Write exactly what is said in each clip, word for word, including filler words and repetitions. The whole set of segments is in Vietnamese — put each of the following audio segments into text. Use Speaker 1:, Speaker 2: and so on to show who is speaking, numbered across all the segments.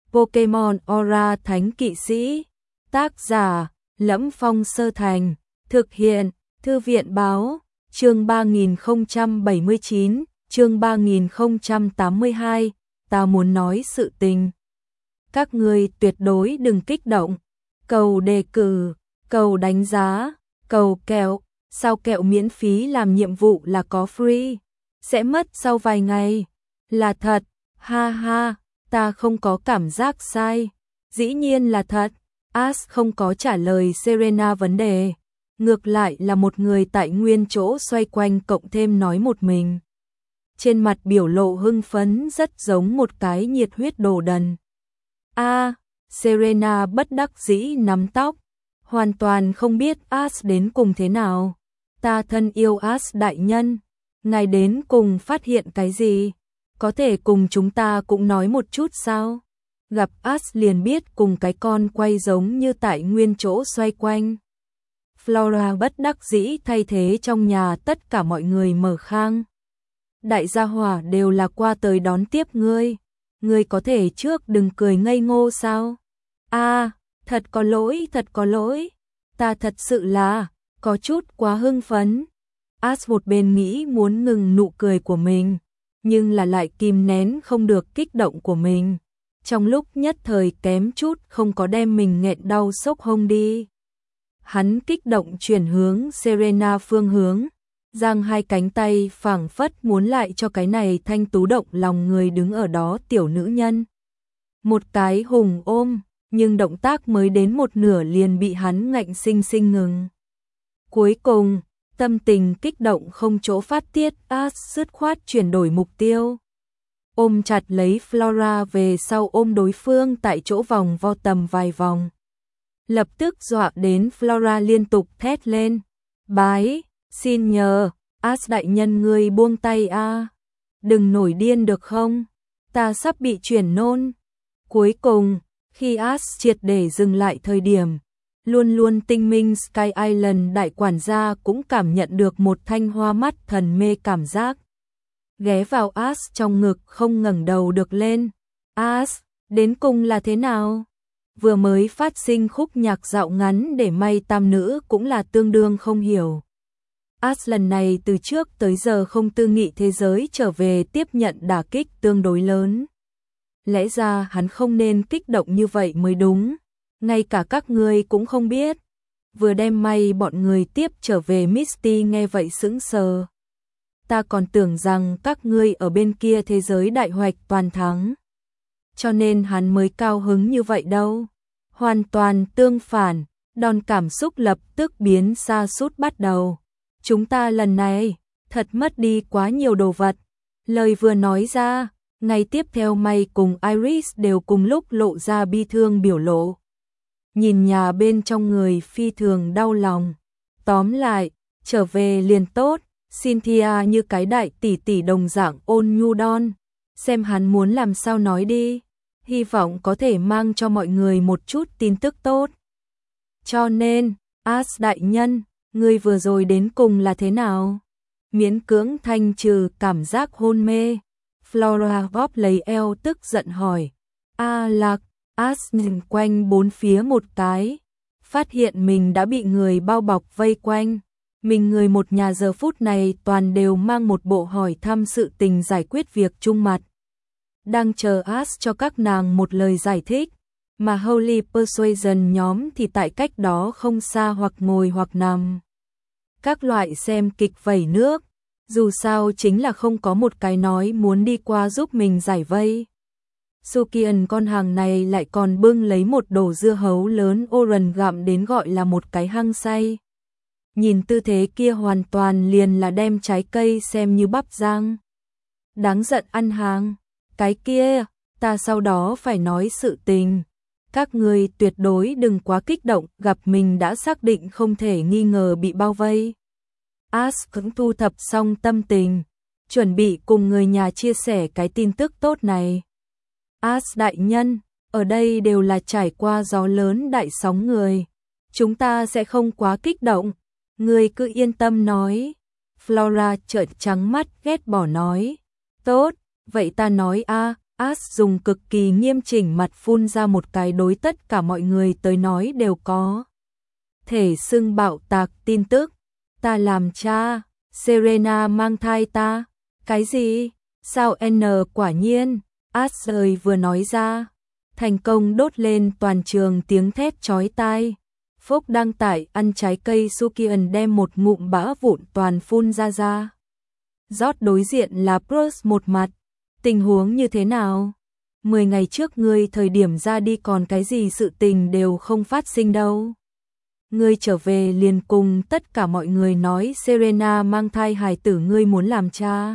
Speaker 1: Pokemon Aura Thánh Kỵ Sĩ. Tác giả: Lẫm Phong Sơ Thành. Thực hiện: Thư viện báo. Chương ba nghìn không trăm bảy mươi chín, chương ba nghìn không trăm tám mươi hai, ta muốn nói sự tình. Các ngươi tuyệt đối đừng kích động. Cầu đề cử, cầu đánh giá, cầu kẹo. Sao kẹo miễn phí làm nhiệm vụ là có free? Sẽ mất sau vài ngày. Là thật, ha ha, ta không có cảm giác sai. Dĩ nhiên là thật. Ash không có trả lời Serena vấn đề. Ngược lại là một người tại nguyên chỗ xoay quanh cộng thêm nói một mình. Trên mặt biểu lộ hưng phấn rất giống một cái nhiệt huyết đồ đần. A, à, Serena bất đắc dĩ nắm tóc. Hoàn toàn không biết Ash đến cùng thế nào. Ta thân yêu Ash đại nhân. Ngài đến cùng phát hiện cái gì? Có thể cùng chúng ta cũng nói một chút sao? Gặp Ash liền biết cùng cái con quay giống như tại nguyên chỗ xoay quanh. Flora bất đắc dĩ thay thế trong nhà tất cả mọi người mở khang. Đại gia hỏa đều là qua tới đón tiếp ngươi. Ngươi có thể trước đừng cười ngây ngô sao? A, à, thật có lỗi, thật có lỗi. Ta thật sự là có chút quá hưng phấn. Ash một bên nghĩ muốn ngừng nụ cười của mình, nhưng là lại kìm nén không được kích động của mình. Trong lúc nhất thời kém chút không có đem mình nghẹn đau sốc hông đi. Hắn kích động chuyển hướng Serena phương hướng, giang hai cánh tay phảng phất muốn lại cho cái này thanh tú động lòng người đứng ở đó tiểu nữ nhân. Một cái hùng ôm, nhưng động tác mới đến một nửa liền bị hắn ngạnh sinh sinh ngừng. Cuối cùng, tâm tình kích động không chỗ phát tiết, Ash dứt khoát chuyển đổi mục tiêu. Ôm chặt lấy Flora về sau ôm đối phương tại chỗ vòng vo tầm vài vòng. Lập tức dọa đến Flora liên tục thét lên. Bái, xin nhờ, Ash đại nhân ngươi buông tay a, đừng nổi điên được không? Ta sắp bị chuyển nôn. Cuối cùng, khi Ash triệt để dừng lại thời điểm, luôn luôn tinh minh Sky Island đại quản gia cũng cảm nhận được một thanh hoa mắt thần mê cảm giác. Ghé vào Ash trong ngực không ngẩng đầu được lên. Ash, đến cùng là thế nào? Vừa mới phát sinh khúc nhạc dạo ngắn để may tam nữ cũng là tương đương không hiểu. Ash lần này từ trước tới giờ không tư nghị thế giới trở về tiếp nhận đả kích tương đối lớn. Lẽ ra hắn không nên kích động như vậy mới đúng. Ngay cả các ngươi cũng không biết. Vừa đem may bọn người tiếp trở về Misty nghe vậy sững sờ. Ta còn tưởng rằng các ngươi ở bên kia thế giới đại hoạch toàn thắng. Cho nên hắn mới cao hứng như vậy đâu. Hoàn toàn tương phản, đòn cảm xúc lập tức biến sa sút bắt đầu. Chúng ta lần này, thật mất đi quá nhiều đồ vật. Lời vừa nói ra, ngay tiếp theo May cùng Iris đều cùng lúc lộ ra bi thương biểu lộ. Nhìn nhà bên trong người phi thường đau lòng. Tóm lại, trở về liền tốt. Cynthia như cái đại tỷ tỷ đồng dạng ôn nhu đon. Xem hắn muốn làm sao nói đi. Hy vọng có thể mang cho mọi người một chút tin tức tốt. Cho nên, Ash đại nhân, ngươi vừa rồi đến cùng là thế nào? Miễn cưỡng thanh trừ cảm giác hôn mê. Flora bóp lấy eo tức giận hỏi. A lạc, Ash nhìn quanh bốn phía một cái. Phát hiện mình đã bị người bao bọc vây quanh. Mình người một nhà giờ phút này toàn đều mang một bộ hỏi thăm sự tình giải quyết việc chung mặt. Đang chờ Ash cho các nàng một lời giải thích, mà Holy Persuasion nhóm thì tại cách đó không xa hoặc ngồi hoặc nằm. Các loại xem kịch vẩy nước, dù sao chính là không có một cái nói muốn đi qua giúp mình giải vây. Sukian con hàng này lại còn bưng lấy một đồ dưa hấu lớn Oran gặm đến gọi là một cái hăng say. Nhìn tư thế kia hoàn toàn liền là đem trái cây xem như bắp rang. Đáng giận ăn hàng. Cái kia, ta sau đó phải nói sự tình. Các ngươi tuyệt đối đừng quá kích động, gặp mình đã xác định không thể nghi ngờ bị bao vây. Ash cũng thu thập xong tâm tình, chuẩn bị cùng người nhà chia sẻ cái tin tức tốt này. Ash đại nhân, ở đây đều là trải qua gió lớn đại sóng người. Chúng ta sẽ không quá kích động, ngươi cứ yên tâm nói. Flora trợn trắng mắt ghét bỏ nói. Tốt, vậy ta nói a, As dùng cực kỳ nghiêm chỉnh mặt phun ra một cái đối tất cả mọi người tới nói đều có thể xưng bạo tạc tin tức. Ta làm cha, Serena mang thai ta. Cái gì? Sao N quả nhiên? As ơi vừa nói ra, thành công đốt lên toàn trường tiếng thét chói tai. Phúc đăng tải ăn trái cây Sukian đem một ngụm bã vụn toàn phun ra ra. Rót đối diện là Bruce một mặt. Tình huống như thế nào? Mười ngày trước ngươi thời điểm ra đi còn cái gì sự tình đều không phát sinh đâu. Ngươi trở về liền cùng tất cả mọi người nói Serena mang thai hài tử ngươi muốn làm cha.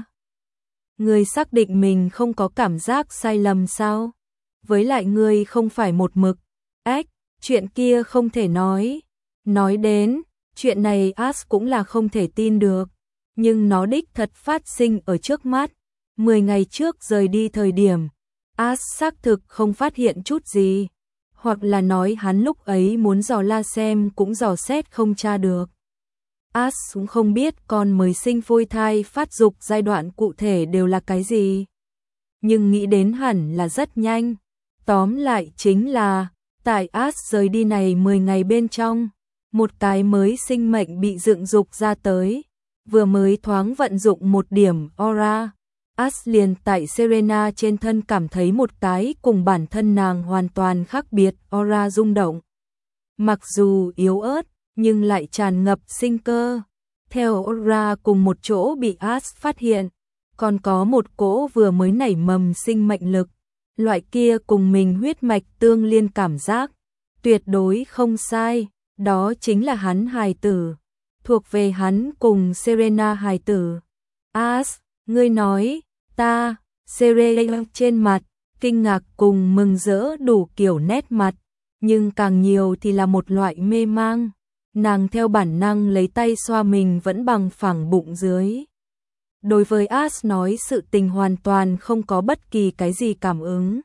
Speaker 1: Ngươi xác định mình không có cảm giác sai lầm sao? Với lại ngươi không phải một mực. Ếch, chuyện kia không thể nói. Nói đến, chuyện này As cũng là không thể tin được. Nhưng nó đích thật phát sinh ở trước mắt. Mười ngày trước rời đi thời điểm, As xác thực không phát hiện chút gì. Hoặc là nói hắn lúc ấy muốn dò la xem cũng dò xét không tra được. As cũng không biết con mới sinh phôi thai phát dục giai đoạn cụ thể đều là cái gì. Nhưng nghĩ đến hẳn là rất nhanh. Tóm lại chính là, tại As rời đi này mười ngày bên trong, một cái mới sinh mệnh bị dựng dục ra tới. Vừa mới thoáng vận dụng một điểm aura, As liền tại Serena trên thân cảm thấy một cái cùng bản thân nàng hoàn toàn khác biệt aura rung động. Mặc dù yếu ớt, nhưng lại tràn ngập sinh cơ. Theo aura cùng một chỗ bị As phát hiện, còn có một cỗ vừa mới nảy mầm sinh mệnh lực. Loại kia cùng mình huyết mạch tương liên cảm giác. Tuyệt đối không sai, đó chính là hắn hài tử. Thuộc về hắn cùng Serena hài tử. As, ngươi nói, ta, Serena trên mặt, kinh ngạc cùng mừng rỡ đủ kiểu nét mặt, nhưng càng nhiều thì là một loại mê mang. Nàng theo bản năng lấy tay xoa mình vẫn bằng phẳng bụng dưới. Đối với As nói sự tình hoàn toàn không có bất kỳ cái gì cảm ứng.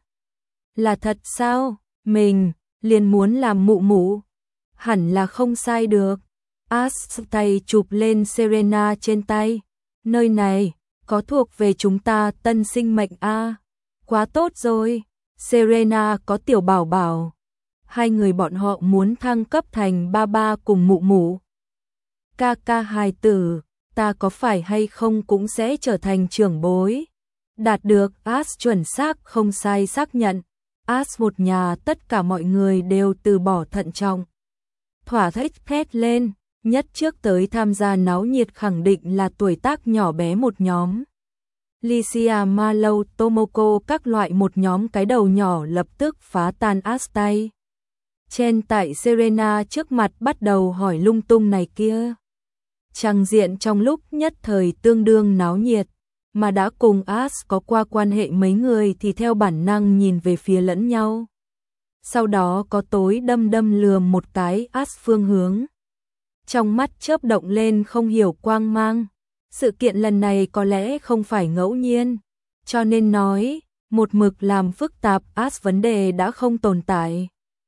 Speaker 1: Là thật sao? Mình liền muốn làm mụ mụ. Hẳn là không sai được. As tay chụp lên Serena trên tay. Nơi này có thuộc về chúng ta tân sinh mệnh a. Quá tốt rồi. Serena có tiểu bảo bảo. Hai người bọn họ muốn thăng cấp thành ba ba cùng mụ mụ. Ca ca hài tử, ta có phải hay không cũng sẽ trở thành trưởng bối. Đạt được As chuẩn xác không sai xác nhận. As một nhà tất cả mọi người đều từ bỏ thận trọng. Thỏa thích thét lên, nhất trước tới tham gia náo nhiệt khẳng định là tuổi tác nhỏ bé một nhóm. Licia Marlowe, Tomoko các loại một nhóm cái đầu nhỏ lập tức phá tan As tay. Chen tại Serena trước mặt bắt đầu hỏi lung tung này kia. Tràng diện trong lúc nhất thời tương đương náo nhiệt, mà đã cùng As có qua quan hệ mấy người thì theo bản năng nhìn về phía lẫn nhau. Sau đó có tối đâm đâm lườm một cái As phương hướng. Trong mắt chớp động lên không hiểu quang mang. Sự kiện lần này có lẽ không phải ngẫu nhiên, cho nên nói, một mực làm phức tạp As vấn đề đã không tồn tại.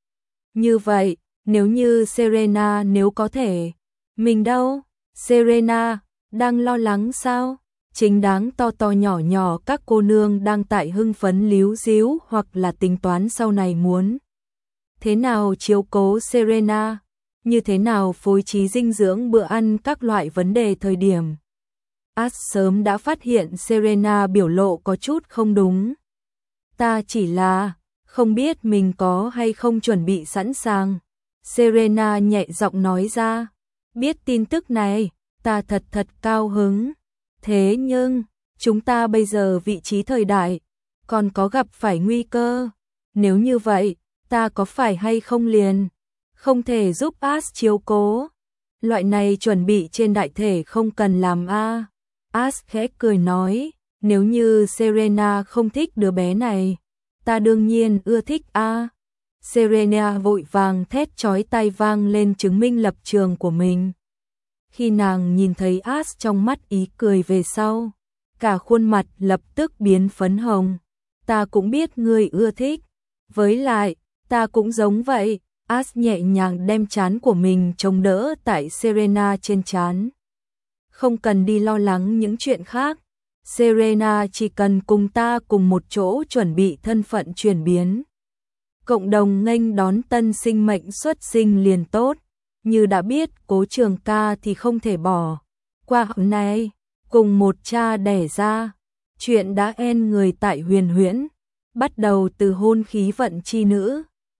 Speaker 1: Như vậy, nếu như Serena nếu có thể, mình đâu? Serena, đang lo lắng sao? Chính đáng to to nhỏ nhỏ các cô nương đang tại hưng phấn líu díu hoặc là tính toán sau này muốn. Thế nào chiếu cố Serena? Như thế nào phối trí dinh dưỡng bữa ăn các loại vấn đề thời điểm? As sớm đã phát hiện Serena biểu lộ có chút không đúng. Ta chỉ là không biết mình có hay không chuẩn bị sẵn sàng. Serena nhẹ giọng nói ra. Biết tin tức này, ta thật thật cao hứng. Thế nhưng, chúng ta bây giờ vị trí thời đại, còn có gặp phải nguy cơ. Nếu như vậy, ta có phải hay không liền? Không thể giúp As chiếu cố. Loại này chuẩn bị trên đại thể không cần làm a. As khẽ cười nói, nếu như Serena không thích đứa bé này, ta đương nhiên ưa thích a. Serena vội vàng thét chói tai vang lên chứng minh lập trường của mình. Khi nàng nhìn thấy As trong mắt ý cười về sau, cả khuôn mặt lập tức biến phấn hồng. Ta cũng biết ngươi ưa thích. Với lại, ta cũng giống vậy. As nhẹ nhàng đem trán của mình chống đỡ tại Serena trên trán. Không cần đi lo lắng những chuyện khác. Serena chỉ cần cùng ta cùng một chỗ chuẩn bị thân phận chuyển biến. Cộng đồng nghênh đón tân sinh mệnh xuất sinh liền tốt, như đã biết Cố Trường Ca thì không thể bỏ qua hôm nay, cùng một cha đẻ ra. Chuyện đã en người tại Huyền Huyễn, bắt đầu từ hôn khí vận chi nữ.